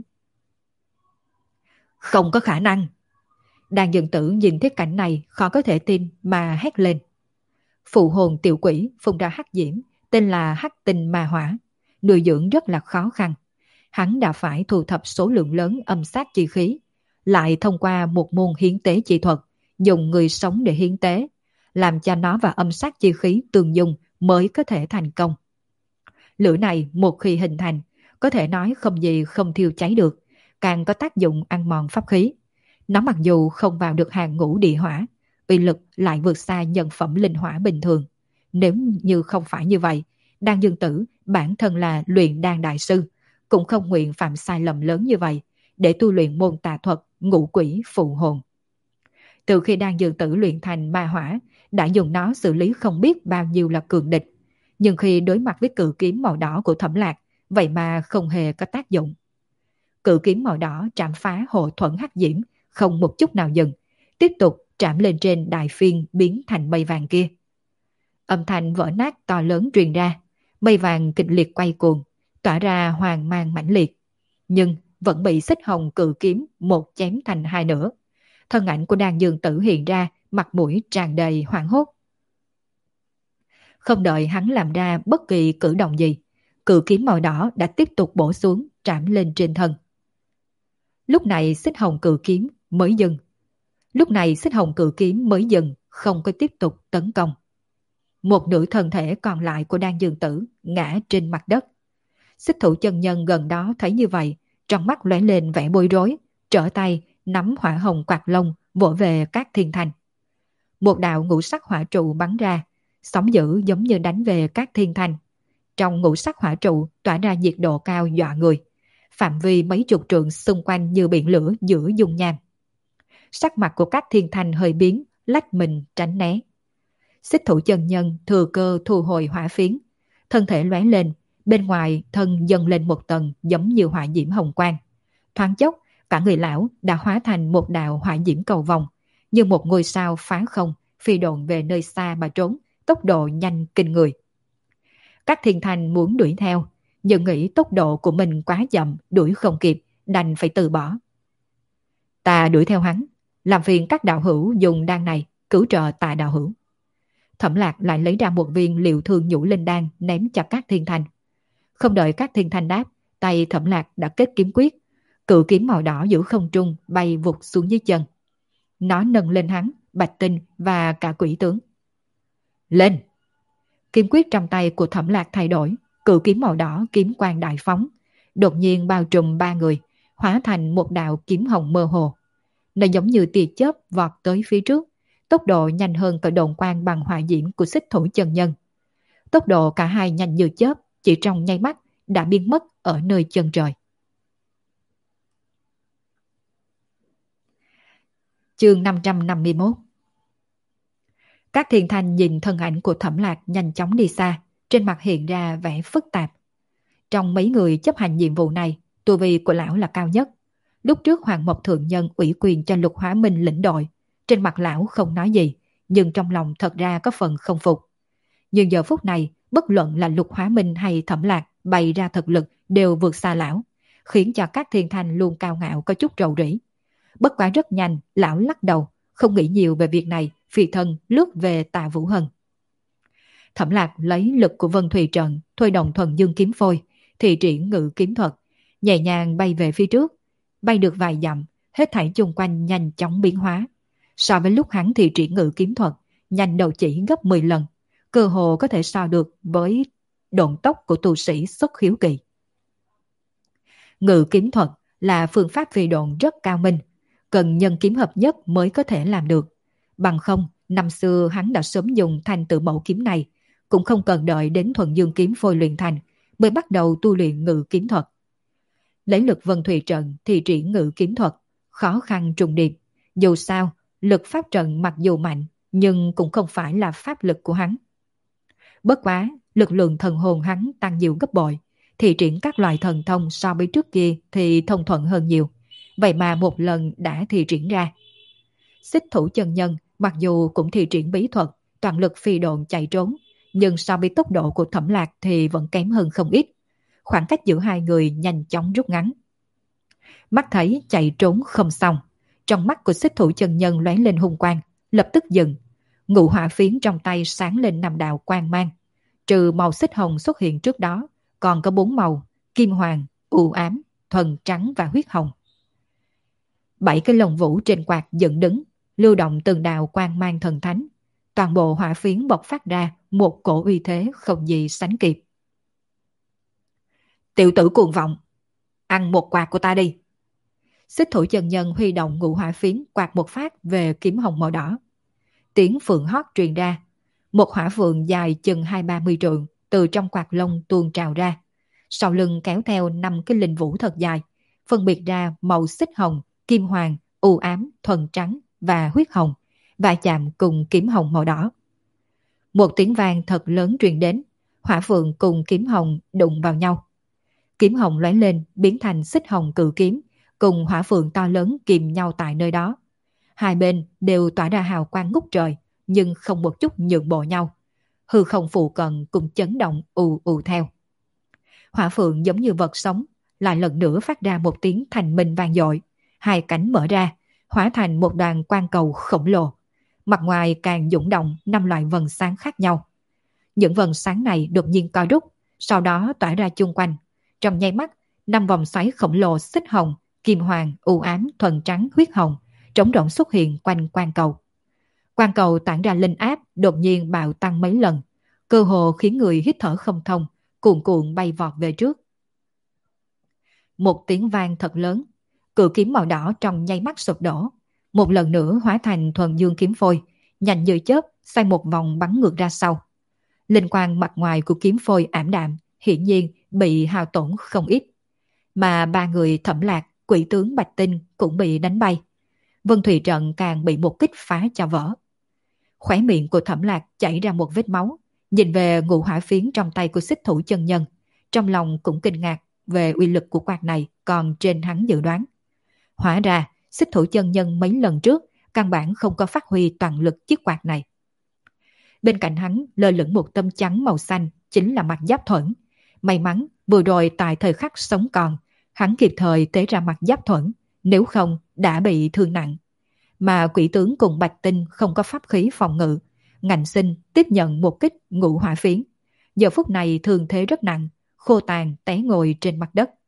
Không có khả năng! Đan Dương Tử nhìn thấy cảnh này khó có thể tin mà hét lên. Phụ hồn tiểu quỷ phun ra hắc diễm, tên là hắc tinh ma hỏa, nuôi dưỡng rất là khó khăn. Hắn đã phải thu thập số lượng lớn âm sát chi khí, lại thông qua một môn hiến tế chi thuật, dùng người sống để hiến tế, làm cho nó và âm sát chi khí tương dung mới có thể thành công. Lửa này một khi hình thành, có thể nói không gì không thiêu cháy được, càng có tác dụng ăn mòn pháp khí. Nó mặc dù không vào được hàng ngũ địa hỏa, uy lực lại vượt xa nhân phẩm linh hỏa bình thường. Nếu như không phải như vậy, Đan Dương Tử bản thân là luyện đan đại sư, cũng không nguyện phạm sai lầm lớn như vậy để tu luyện môn tà thuật ngũ quỷ phụ hồn. Từ khi Đan Dương Tử luyện thành ma hỏa, đã dùng nó xử lý không biết bao nhiêu là cường địch, nhưng khi đối mặt với cự kiếm màu đỏ của Thẩm Lạc, vậy mà không hề có tác dụng. Cự kiếm màu đỏ trảm phá hộ thuẫn hắc diễm, không một chút nào dừng, tiếp tục trảm lên trên đại phiên biến thành mây vàng kia. Âm thanh vỡ nát to lớn truyền ra, mây vàng kịch liệt quay cuồng, tỏa ra hoàng mang mãnh liệt, nhưng vẫn bị xích hồng cự kiếm một chém thành hai nửa. Thân ảnh của Đan Dương Tử hiện ra, mặt mũi tràn đầy hoảng hốt. Không đợi hắn làm ra bất kỳ cử động gì, cự kiếm màu đỏ đã tiếp tục bổ xuống, trảm lên trên thân. Lúc này xích hồng cự kiếm mới dừng. Không có tiếp tục tấn công. Một nửa thân thể còn lại của Đan Dương Tử ngã trên mặt đất. Xích thủ chân nhân gần đó thấy như vậy, trong mắt lóe lên vẻ bối rối, trở tay nắm hỏa hồng quạt lông vỗ về các thiên thành. Một đạo ngũ sắc hỏa trụ bắn ra, sóng dữ giống như đánh về các thiên thành. Trong ngũ sắc hỏa trụ tỏa ra nhiệt độ cao dọa người, phạm vi mấy chục trượng xung quanh như biển lửa giữa dung nham. Sắc mặt của các thiên thành hơi biến, lách mình tránh né. Xích thủ chân nhân thừa cơ thu hồi hỏa phiến, thân thể lóe lên, bên ngoài thân dâng lên một tầng giống như hỏa diễm hồng quang. Thoáng chốc, cả người lão đã hóa thành một đạo hỏa diễm cầu vòng, như một ngôi sao phá không, phi độn về nơi xa mà trốn, tốc độ nhanh kinh người. Các thiên thành muốn đuổi theo, nhưng nghĩ tốc độ của mình quá chậm, đuổi không kịp, đành phải từ bỏ. Ta đuổi theo hắn, làm phiền các đạo hữu dùng đan này cứu trợ Tạ đạo hữu. Thẩm Lạc lại lấy ra một viên liệu thương nhũ linh đan ném cho các thiên thành. Không đợi các thiên thành đáp, tay Thẩm Lạc đã kết kiếm quyết, cự kiếm màu đỏ giữa không trung bay vụt xuống dưới chân. Nó nâng lên hắn, Bạch Tinh và cả quỷ tướng. Lên! Kiếm quyết trong tay của Thẩm Lạc thay đổi, cự kiếm màu đỏ kiếm quang đại phóng, đột nhiên bao trùm ba người, hóa thành một đạo kiếm hồng mơ hồ. Nó giống như tia chớp vọt tới phía trước, tốc độ nhanh hơn cả đồn quang bằng hỏa diễm của xích thổ chân nhân. Tốc độ cả hai nhanh như chớp, chỉ trong nháy mắt đã biến mất ở nơi chân trời. Chương 551. Các thiên thanh nhìn thân ảnh của Thẩm Lạc nhanh chóng đi xa, trên mặt hiện ra vẻ phức tạp. Trong mấy người chấp hành nhiệm vụ này, tu vi của lão là cao nhất. Lúc trước Hoàng Mộc Thượng Nhân ủy quyền cho Lục Hóa Minh lĩnh đội, trên mặt lão không nói gì, nhưng trong lòng thật ra có phần không phục. Nhưng giờ phút này, bất luận là Lục Hóa Minh hay Thẩm Lạc bày ra thực lực đều vượt xa lão, khiến cho các thiên thanh luôn cao ngạo có chút rầu rĩ. Bất quá rất nhanh, lão lắc đầu, không nghĩ nhiều về việc này, phi thân lướt về Tạ Vũ Hân. Thẩm Lạc lấy lực của Vân Thùy Trận, thôi động thuần dương kiếm phôi, thì triển ngự kiếm thuật, nhẹ nhàng bay về phía trước, bay được vài dặm, hết thảy chung quanh nhanh chóng biến hóa. So với lúc hắn thì triển ngự kiếm thuật, nhanh đầu chỉ gấp 10 lần, cơ hồ có thể so được với độn tốc của tu sĩ xuất khiếu kỳ. Ngự kiếm thuật là phương pháp phi độn rất cao minh, cần nhân kiếm hợp nhất mới có thể làm được. Bằng không, năm xưa hắn đã sớm dùng thanh tự mẫu kiếm này, cũng không cần đợi đến thuần dương kiếm phôi luyện thành mới bắt đầu tu luyện ngự kiếm thuật. Lấy lực Vân Thùy Trận thì triển ngự kiếm thuật, khó khăn trùng điệp. Dù sao, lực pháp trận mặc dù mạnh, nhưng cũng không phải là pháp lực của hắn. Bất quá, lực lượng thần hồn hắn tăng nhiều gấp bội, thì triển các loại thần thông so với trước kia thì thông thuận hơn nhiều. Vậy mà một lần đã thì triển ra. Xích thủ chân nhân mặc dù cũng thì triển bí thuật, toàn lực phi độn chạy trốn, nhưng so với tốc độ của Thẩm Lạc thì vẫn kém hơn không ít. Khoảng cách giữa hai người nhanh chóng rút ngắn. Mắt thấy chạy trốn không xong, trong mắt của xích thủ chân nhân lóe lên hung quang, lập tức dừng. Ngũ hỏa phiến trong tay sáng lên 5 đạo quang mang. Trừ màu xích hồng xuất hiện trước đó, còn có 4 màu: kim hoàng, u ám, thuần trắng và huyết hồng. 7 cái lồng vũ trên quạt dựng đứng, lưu động từng đạo quang mang thần thánh. Toàn bộ hỏa phiến bộc phát ra một cổ uy thế không gì sánh kịp. Tiểu tử cuồng vọng, ăn một quạt của ta đi. Xích thủ chân nhân huy động ngũ hỏa phiến quạt một phát về kiếm hồng màu đỏ. Tiếng phượng hót truyền ra, một hỏa phượng dài chừng 20-30 trượng từ trong quạt lông tuôn trào ra. Sau lưng kéo theo 5 cái linh vũ thật dài, phân biệt ra màu xích hồng, kim hoàng, u ám, thuần trắng và huyết hồng, và chạm cùng kiếm hồng màu đỏ. Một tiếng vang thật lớn truyền đến, hỏa phượng cùng kiếm hồng đụng vào nhau. Kiếm hồng lóe lên biến thành xích hồng cự kiếm, cùng hỏa phượng to lớn kìm nhau tại nơi đó. Hai bên đều tỏa ra hào quang ngút trời, nhưng không một chút nhượng bộ nhau. Hư không phụ cận cùng chấn động ù ù theo. Hỏa phượng giống như vật sống, lại lần nữa phát ra một tiếng thành minh vang dội. Hai cánh mở ra, hóa thành một đoàn quang cầu khổng lồ. Mặt ngoài càng dũng động 5 loại vầng sáng khác nhau. Những vầng sáng này đột nhiên co rút, sau đó tỏa ra chung quanh. Trong nháy mắt, 5 vòng xoáy khổng lồ xích hồng, kim hoàng, u ám, thuần trắng, huyết hồng, trống rỗng xuất hiện quanh quang cầu. Quang cầu tản ra linh áp đột nhiên bạo tăng mấy lần, cơ hồ khiến người hít thở không thông, cuồn cuộn bay vọt về trước. Một tiếng vang thật lớn, cự kiếm màu đỏ trong nháy mắt sụp đổ, một lần nữa hóa thành thuần dương kiếm phôi, nhanh như chớp xoay một vòng bắn ngược ra sau. Linh quang mặt ngoài của kiếm phôi ảm đạm, hiển nhiên bị hao tổn không ít. Mà ba người Thẩm Lạc, Quỷ tướng Bạch Tinh cũng bị đánh bay. Vân Thùy Trận càng bị một kích phá cho vỡ. Khóe miệng của Thẩm Lạc chảy ra một vết máu, nhìn về ngũ hỏa phiến trong tay của Xích Thủ chân nhân, trong lòng cũng kinh ngạc về uy lực của quạt này còn trên hắn dự đoán. Hóa ra, Xích Thủ chân nhân mấy lần trước căn bản không có phát huy toàn lực chiếc quạt này. Bên cạnh hắn lơ lửng một tấm chắn màu xanh, chính là mặt giáp thuẫn. May mắn vừa rồi tại thời khắc sống còn, hắn kịp thời tế ra mặt giáp thuẫn, nếu không đã bị thương nặng. Mà quỷ tướng cùng Bạch Tinh không có pháp khí phòng ngự, ngạnh sinh tiếp nhận một kích ngũ hỏa phiến. Giờ phút này thương thế rất nặng, khô tàn té ngồi trên mặt đất.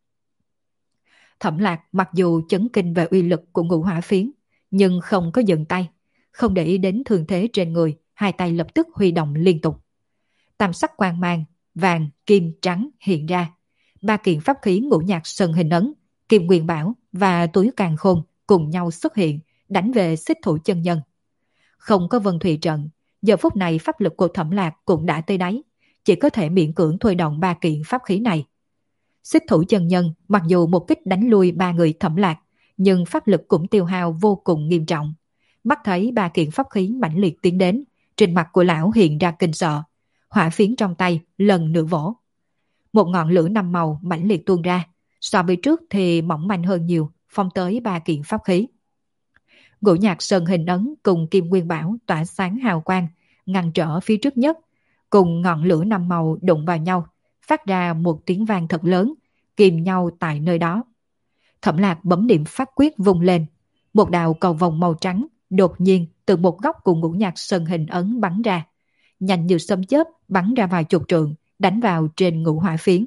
Thẩm Lạc mặc dù chấn kinh về uy lực của ngũ hỏa phiến, nhưng không có dừng tay, không để ý đến thương thế trên người, hai tay lập tức huy động liên tục. Tam sắc quang mang, vàng, kim, trắng hiện ra. Ba kiện pháp khí ngũ nhạc sơn hình ấn, kim quyền bảo và túi càn khôn cùng nhau xuất hiện, đánh về Xích Thủ chân nhân. Không có Vân Thùy Trận, giờ phút này pháp lực của Thẩm Lạc cũng đã tới đáy, chỉ có thể miễn cưỡng thôi động ba kiện pháp khí này. Xích Thủ chân nhân mặc dù một kích đánh lui ba người Thẩm Lạc, nhưng pháp lực cũng tiêu hao vô cùng nghiêm trọng. Mắt thấy ba kiện pháp khí mãnh liệt tiến đến, trên mặt của lão hiện ra kinh sợ, hỏa phiến trong tay lần nữa vỗ. Một ngọn lửa năm màu mãnh liệt tuôn ra, so với trước thì mỏng manh hơn nhiều, phong tới ba kiện pháp khí. Ngũ nhạc sơn hình ấn cùng kim nguyên bảo tỏa sáng hào quang, ngăn trở phía trước nhất, cùng ngọn lửa năm màu đụng vào nhau, phát ra một tiếng vang thật lớn, kìm nhau tại nơi đó. Thẩm Lạc bấm niệm pháp quyết vung lên, một đạo cầu vòng màu trắng đột nhiên từ một góc của ngũ nhạc sơn hình ấn bắn ra, nhanh như sấm chớp bắn ra vài chục trượng, đánh vào trên ngũ hỏa phiến.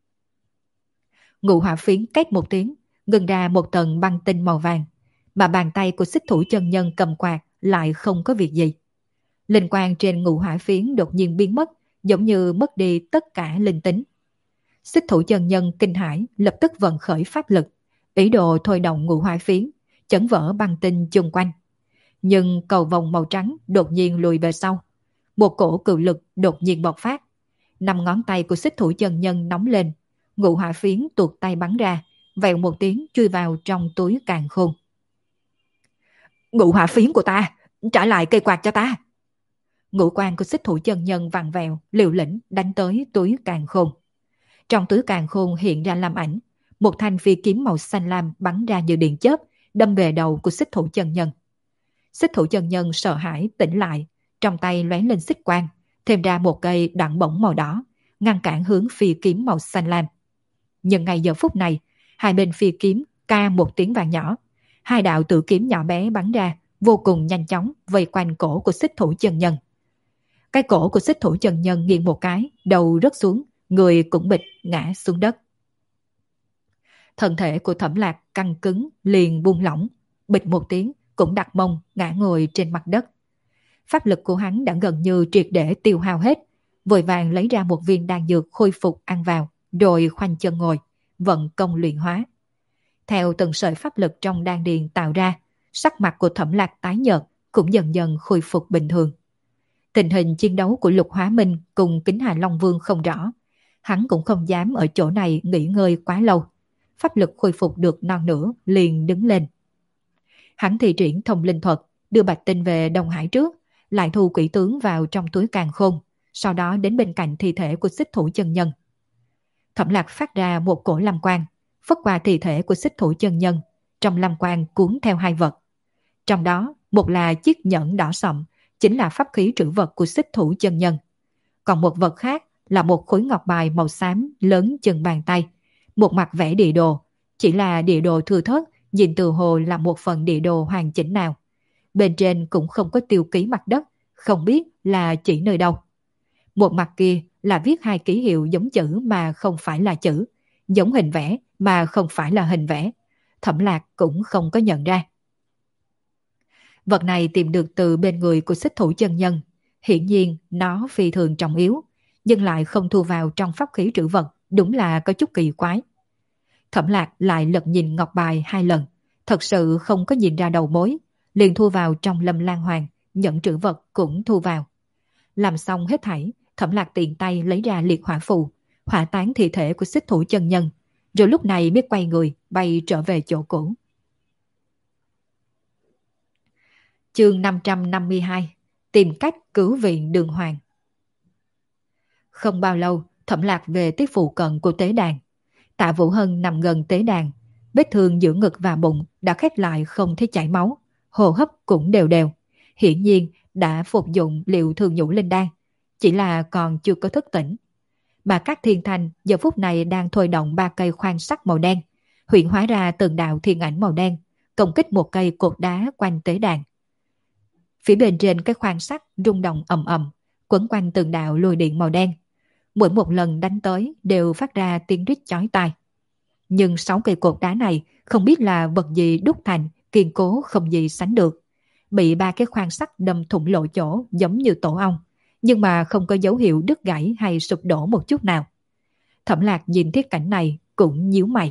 Ngũ hỏa phiến két một tiếng, ngừng ra một tầng băng tinh màu vàng, mà bàn tay của Xích Thủ chân nhân cầm quạt lại không có việc gì. Linh quang trên ngũ hỏa phiến đột nhiên biến mất, giống như mất đi tất cả linh tính. Xích Thủ chân nhân kinh hãi lập tức vận khởi pháp lực, ý đồ thôi động ngũ hỏa phiến, chấn vỡ băng tinh chung quanh. Nhưng cầu vòng màu trắng đột nhiên lùi về sau. Một cổ cự lực đột nhiên bộc phát. 5 ngón tay của Xích Thủ chân nhân nóng lên, ngũ hỏa phiến tuột tay bắn ra, vèo một tiếng chui vào trong túi càn khôn. Ngũ hỏa phiến của ta, trả lại cây quạt cho ta. Ngũ quan của Xích Thủ chân nhân vặn vẹo, liều lĩnh đánh tới túi càn khôn. Trong túi càn khôn hiện ra lam ảnh, một thanh phi kiếm màu xanh lam bắn ra như điện chớp, đâm về đầu của Xích Thủ chân nhân. Xích Thủ chân nhân sợ hãi tỉnh lại, trong tay lóe lên xích quang, thêm ra một cây đoạn bổng màu đỏ, ngăn cản hướng phi kiếm màu xanh lam. Nhưng ngay giờ phút này, hai bên phi kiếm ca một tiếng vang nhỏ, hai đạo tử kiếm nhỏ bé bắn ra, vô cùng nhanh chóng vây quanh cổ của Xích Thủ chân nhân. Cái cổ của Xích Thủ chân nhân nghiêng một cái, đầu rớt xuống, người cũng bịch ngã xuống đất. Thân thể của Thẩm Lạc căng cứng liền buông lỏng, bịch một tiếng cũng đặt mông ngã ngồi trên mặt đất. Pháp lực của hắn đã gần như triệt để tiêu hao hết, vội vàng lấy ra một viên đan dược khôi phục ăn vào, rồi khoanh chân ngồi, vận công luyện hóa. Theo từng sợi pháp lực trong đan điền tạo ra, sắc mặt của Thẩm Lạc tái nhợt cũng dần dần khôi phục bình thường. Tình hình chiến đấu của Lục Hóa Minh cùng Kính Hà Long Vương không rõ, hắn cũng không dám ở chỗ này nghỉ ngơi quá lâu. Pháp lực khôi phục được non nửa liền đứng lên. Hắn thi triển thông linh thuật, đưa Bạch Tinh về Đông Hải trước, lại thu quỷ tướng vào trong túi càn khôn, sau đó đến bên cạnh thi thể của Xích Thủ chân nhân. Thẩm Lạc phát ra một cổ lam quang, phất qua thi thể của Xích Thủ chân nhân, trong lam quang cuốn theo hai vật. Trong đó, một là chiếc nhẫn đỏ sậm, chính là pháp khí trữ vật của Xích Thủ chân nhân. Còn một vật khác là một khối ngọc bài màu xám lớn chừng bàn tay, một mặt vẽ địa đồ, chỉ là địa đồ thưa thớt, nhìn từ hồ là một phần địa đồ hoàn chỉnh nào. Bên trên cũng không có tiêu ký mặt đất, không biết là chỉ nơi đâu. Một mặt kia là viết hai ký hiệu giống chữ mà không phải là chữ, giống hình vẽ mà không phải là hình vẽ. Thẩm Lạc cũng không có nhận ra. Vật này tìm được từ bên người của xích thủ chân nhân. Hiển nhiên nó phi thường trọng yếu, nhưng lại không thu vào trong pháp khí trữ vật, đúng là có chút kỳ quái. Thẩm Lạc lại lật nhìn ngọc bài 2 lần, thật sự không có nhìn ra đầu mối, liền thu vào trong Lâm Lan Hoàng, nhận trữ vật cũng thu vào. Làm xong hết thảy, Thẩm Lạc tiện tay lấy ra liệt hỏa phù, hỏa tán thi thể của xích thủ chân nhân, rồi lúc này mới quay người bay trở về chỗ cũ. Chương 552: Tìm cách cứu viện Đường Hoàng. Không bao lâu, Thẩm Lạc về tới phụ cận của tế đàn. Tạ Vũ Hân nằm gần tế đàn, vết thương giữa ngực và bụng đã khép lại không thấy chảy máu, hô hấp cũng đều đều. Hiển nhiên đã phục dụng liệu thường nhũ linh đan, chỉ là còn chưa có thức tỉnh. Mà các thiên thanh giờ phút này đang thôi động 3 cây khoan sắt màu đen, huyễn hóa ra từng đạo thiên ảnh màu đen, công kích một cây cột đá quanh tế đàn. Phía bên trên cái khoan sắt rung động ầm ầm, quấn quanh từng đạo lôi điện màu đen. Mỗi một lần đánh tới đều phát ra tiếng rít chói tai. Nhưng 6 cây cột đá này không biết là vật gì đúc thành, kiên cố không gì sánh được. Bị 3 cái khoan sắt đâm thủng lộ chỗ giống như tổ ong, nhưng mà không có dấu hiệu đứt gãy hay sụp đổ một chút nào. Thẩm Lạc nhìn thiết cảnh này cũng nhíu mày.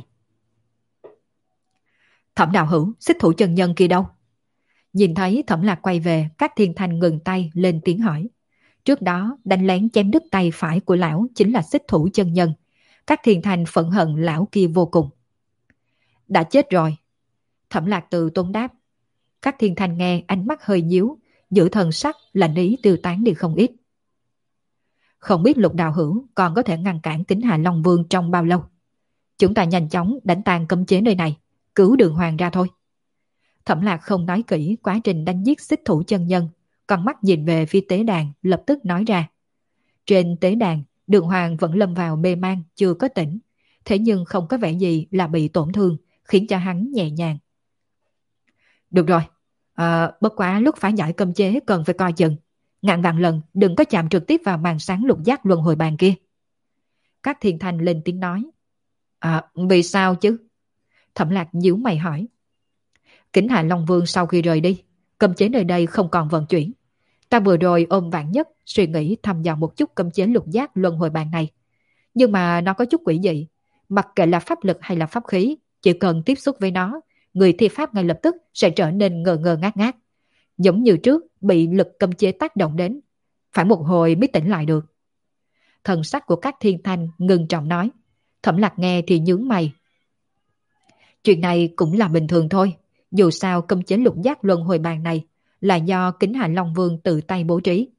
Thẩm đạo hữu, xích thủ chân nhân kia đâu? Nhìn thấy Thẩm Lạc quay về, các thiên thanh ngừng tay lên tiếng hỏi. Trước đó đánh lén chém đứt tay phải của lão chính là xích thủ chân nhân. Các thiên thanh phẫn hận lão kia vô cùng. Đã chết rồi. Thẩm Lạc từ tốn đáp. Các thiên thanh nghe ánh mắt hơi nhíu, giữ thần sắc lạnh ý tiêu tán đi không ít. Không biết Lục đạo hữu còn có thể ngăn cản Kính Hà Long Vương trong bao lâu. Chúng ta nhanh chóng đánh tan cấm chế nơi này, cứu Đường Hoàng ra thôi. Thẩm Lạc không nói kỹ quá trình đánh giết xích thủ chân nhân, con mắt nhìn về phía tế đàn lập tức nói ra. Trên tế đàn, Đường Hoàng vẫn lâm vào mê man chưa có tỉnh, thế nhưng không có vẻ gì là bị tổn thương, khiến cho hắn nhẹ nhàng. Được rồi, bất quá lúc phá giải cấm chế cần phải coi chừng. Ngàn vạn lần đừng có chạm trực tiếp vào màn sáng lục giác luân hồi bàn kia. Các thiên thanh lên tiếng nói. Vì sao chứ? Thẩm Lạc nhíu mày hỏi. Kính Hạ Long Vương sau khi rời đi, cấm chế nơi đây không còn vận chuyển. Ta vừa rồi ôm vạn nhất suy nghĩ thăm dò một chút cấm chế lục giác luân hồi bàn này. Nhưng mà nó có chút quỷ dị. Mặc kệ là pháp lực hay là pháp khí, chỉ cần tiếp xúc với nó, người thi pháp ngay lập tức sẽ trở nên ngơ ngơ ngác ngác. Giống như trước bị lực cấm chế tác động đến, phải một hồi mới tỉnh lại được. Thần sắc của các thiên thanh ngưng trọng nói. Thẩm Lạc nghe thì nhướng mày. Chuyện này cũng là bình thường thôi. Dù sao cấm chế lục giác luân hồi bàn này là do Kính Hạ Long Vương tự tay bố trí.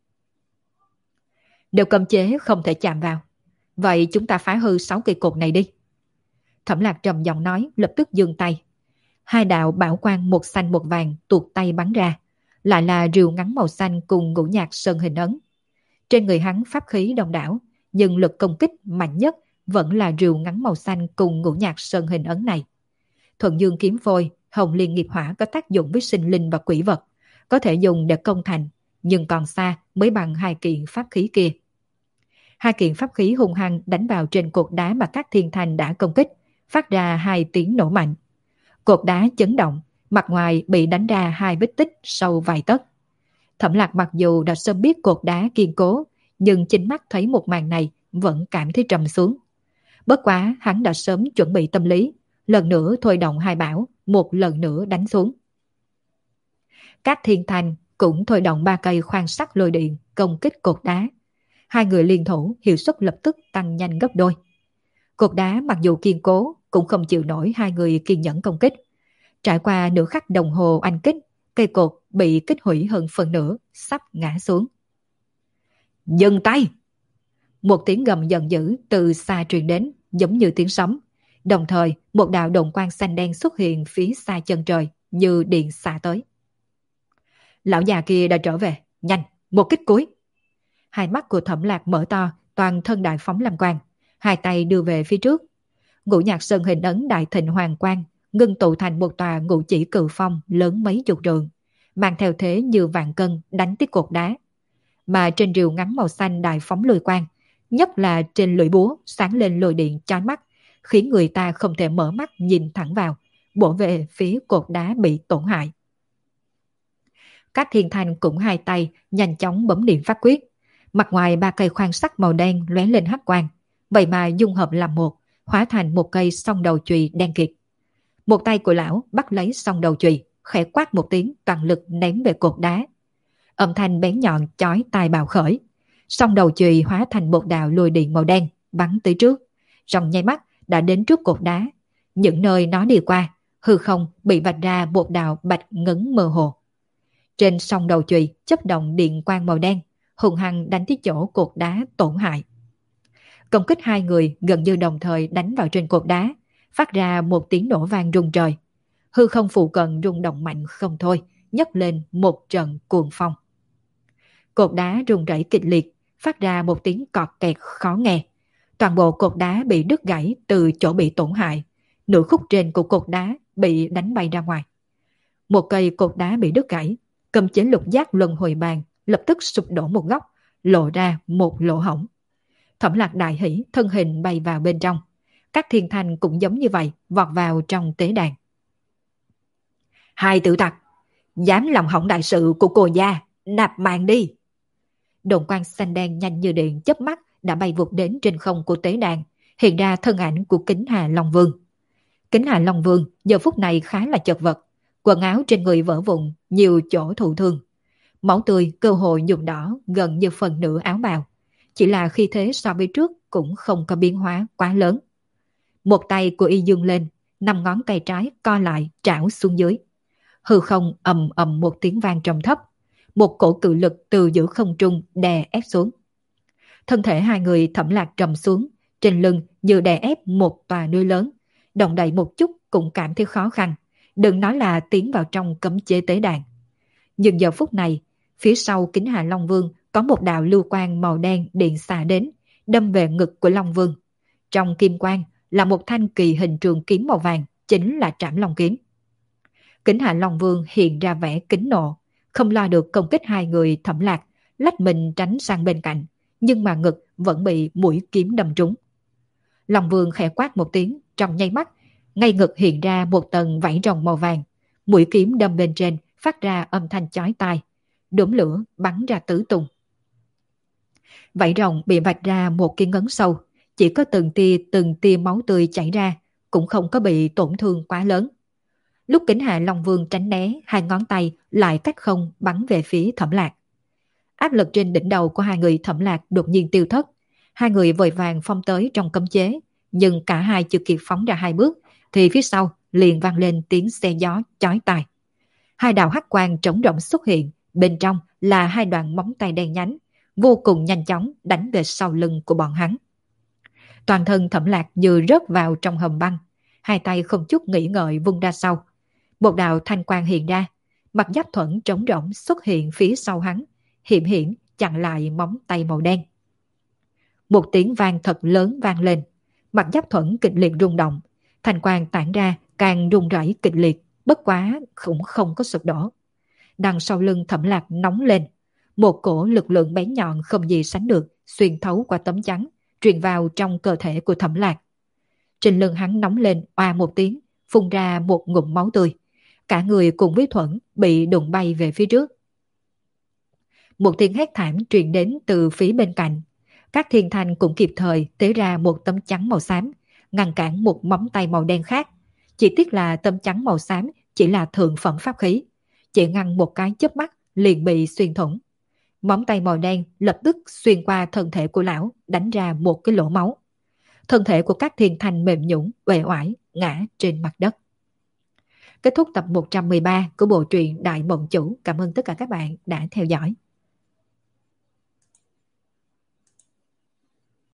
Nếu cấm chế không thể chạm vào, vậy chúng ta phá hư 6 cây cột này đi. Thẩm Lạc trầm giọng nói, lập tức giương tay. 2 đạo bảo quang một xanh một vàng tuột tay bắn ra, lại là rìu ngắn màu xanh cùng ngũ nhạc sơn hình ấn. Trên người hắn pháp khí đông đảo, nhưng lực công kích mạnh nhất vẫn là rìu ngắn màu xanh cùng ngũ nhạc sơn hình ấn này. Thuận Dương kiếm phôi, Hồng Liên nghiệp hỏa có tác dụng với sinh linh và quỷ vật, có thể dùng để công thành, nhưng còn xa mới bằng 2 kiện pháp khí kia. 2 kiện pháp khí hung hăng đánh vào trên cột đá mà các thiên thanh đã công kích, phát ra 2 tiếng nổ mạnh. Cột đá chấn động, mặt ngoài bị đánh ra 2 vết tích sâu vài tấc. Thẩm Lạc mặc dù đã sớm biết cột đá kiên cố, nhưng chính mắt thấy một màn này vẫn cảm thấy trầm xuống. Bất quá hắn đã sớm chuẩn bị tâm lý, lần nữa thôi động 2 bảo, một lần nữa đánh xuống. Các thiên thanh cũng thôi động 3 cây khoan sắt lôi điện công kích cột đá. 2 người liên thủ, hiệu suất lập tức tăng nhanh gấp đôi. Cột đá mặc dù kiên cố cũng không chịu nổi 2 người kiên nhẫn công kích. Trải qua nửa khắc đồng hồ oanh kích, cây cột bị kích hủy hơn phần nửa, sắp ngã xuống. Dừng tay! Một tiếng gầm giận dữ từ xa truyền đến, giống như tiếng sấm. Đồng thời, một đạo độn quang xanh đen xuất hiện phía xa chân trời, như điện xạ tới. Lão già kia đã trở về, nhanh, một kích cuối. 2 mắt của Thẩm Lạc mở to, toàn thân đại phóng làm quang, 2 tay đưa về phía trước. Ngũ nhạc sơn hình ấn đại thịnh hoàng quang, ngưng tụ thành một tòa ngũ chỉ cự phong lớn mấy chục trượng, mang theo thế như vạn cân đánh tiếp cột đá. Mà trên rìu ngắn màu xanh đại phóng lôi quang, nhất là trên lưỡi búa sáng lên lôi điện chói mắt, khiến người ta không thể mở mắt nhìn thẳng vào, bổ về phía cột đá bị tổn hại. Các thiên thanh cũng hai tay nhanh chóng bấm niệm pháp quyết, mặt ngoài ba cây khoan sắt màu đen lóe lên hắc quang, vậy mà dung hợp làm một, hóa thành một cây song đầu chùy đen kịt. Một tay của lão bắt lấy song đầu chùy, khẽ quát một tiếng toàn lực ném về cột đá. Âm thanh bén nhọn chói tai bạo khởi, song đầu chùy hóa thành một đạo lôi điện màu đen bắn tới trước, trong nháy mắt đã đến trước cột đá. Những nơi nó đi qua, hư không bị vạch ra một đạo bạch ngấn mơ hồ. Trên song đầu chùy chớp động điện quang màu đen, hùng hăng đánh tới chỗ cột đá tổn hại. Công kích hai người gần như đồng thời đánh vào trên cột đá, phát ra một tiếng nổ vang rung trời. Hư không phụ cận rung động mạnh không thôi, nhấc lên một trận cuồng phong. Cột đá rung rẩy kịch liệt, phát ra một tiếng cọt kẹt khó nghe. Toàn bộ cột đá bị đứt gãy từ chỗ bị tổn hại, nửa khúc trên của cột đá bị đánh bay ra ngoài. Một cây cột đá bị đứt gãy, cầm chế lục giác luân hồi bàn lập tức sụp đổ một góc, lộ ra một lỗ hổng. Thẩm Lạc đại hỉ, thân hình bay vào bên trong. Các thiên thanh cũng giống như vậy, vọt vào trong tế đàn. Hai tự tặc, dám làm hỏng đại sự của cô gia, nạp mạng đi. Đồn quang xanh đen nhanh như điện chớp mắt đã bay vụt đến trên không của tế đàn, hiện ra thân ảnh của Kính Hà Long Vương. Kính Hà Long Vương giờ phút này khá là chật vật, quần áo trên người vỡ vụn, nhiều chỗ thụ thương. Máu tươi cơ hội nhuộm đỏ gần như phần nửa áo bào, chỉ là khi thế so với trước cũng không có biến hóa quá lớn. Một tay của y dương lên, 5 ngón tay trái co lại trảo xuống dưới. Hư không ầm ầm một tiếng vang trầm thấp, một cổ cự lực từ giữa không trung đè ép xuống. Thân thể hai người Thẩm Lạc trầm xuống, trên lưng như đè ép một tòa núi lớn, động đậy một chút cũng cảm thấy khó khăn, đừng nói là tiến vào trong cấm chế tế đàn. Nhưng giờ phút này, phía sau Kính Hà Long Vương có một đạo lưu quang màu đen điện xạ đến, đâm về ngực của Long Vương. Trong kim quang là một thanh kỳ hình trường kiếm màu vàng, chính là Trảm Long kiếm. Kính Hà Long Vương hiện ra vẻ kính nộ, không lo được công kích hai người Thẩm Lạc, lách mình tránh sang bên cạnh, nhưng mà ngực vẫn bị mũi kiếm đâm trúng. Long Vương khẽ quát một tiếng, trong nháy mắt, ngay ngực hiện ra một tầng vảy rồng màu vàng, mũi kiếm đâm bên trên phát ra âm thanh chói tai, đốm lửa bắn ra tứ tung. Vảy rồng bị vạch ra một cái ngấn sâu, chỉ có từng tia máu tươi chảy ra, cũng không có bị tổn thương quá lớn. Lúc Kính Hà Long Vương tránh né, hai ngón tay lại cách không bắn về phía Thẩm Lạc. Áp lực trên đỉnh đầu của hai người Thẩm Lạc đột nhiên tiêu thất, hai người vội vàng phong tới trong cấm chế, nhưng cả hai chưa kịp phóng ra hai bước, thì phía sau liền vang lên tiếng xe gió chói tai. Hai đạo hắc quang trống rỗng xuất hiện, bên trong là hai đoạn móng tay đen nhánh, vô cùng nhanh chóng đánh về sau lưng của bọn hắn. Toàn thân Thẩm Lạc như rớt vào trong hầm băng, hai tay không chút nghĩ ngợi vung ra sau. Một đạo thanh quang hiện ra, mặt giáp thuẫn trống rỗng xuất hiện phía sau hắn, hiểm hiểm chặn lại móng tay màu đen. Một tiếng vang thật lớn vang lên, mặt giáp thuẫn kịch liệt rung động, thanh quang tản ra càng rung rẩy kịch liệt, bất quá cũng không có sụp đổ. Đằng sau lưng Thẩm Lạc nóng lên, một cổ lực lượng bén nhọn không gì sánh được xuyên thấu qua tấm chắn, truyền vào trong cơ thể của Thẩm Lạc. Trên lưng hắn nóng lên oa một tiếng, phun ra một ngụm máu tươi, cả người cùng với thuẫn bị đụng bay về phía trước. Một tiếng hét thảm truyền đến từ phía bên cạnh, các thiên thanh cũng kịp thời tế ra một tấm chắn màu xám, ngăn cản một móng tay màu đen khác. Chỉ tiếc là tấm chắn màu xám chỉ là thượng phẩm pháp khí, chỉ ngăn một cái chớp mắt liền bị xuyên thủng. Móng tay màu đen lập tức xuyên qua thân thể của lão, đánh ra một cái lỗ máu. Thân thể của các thiên thanh mềm nhũn, uể oải ngã trên mặt đất. Kết thúc tập 113 của bộ truyện Đại Mộng Chủ. Cảm ơn tất cả các bạn đã theo dõi.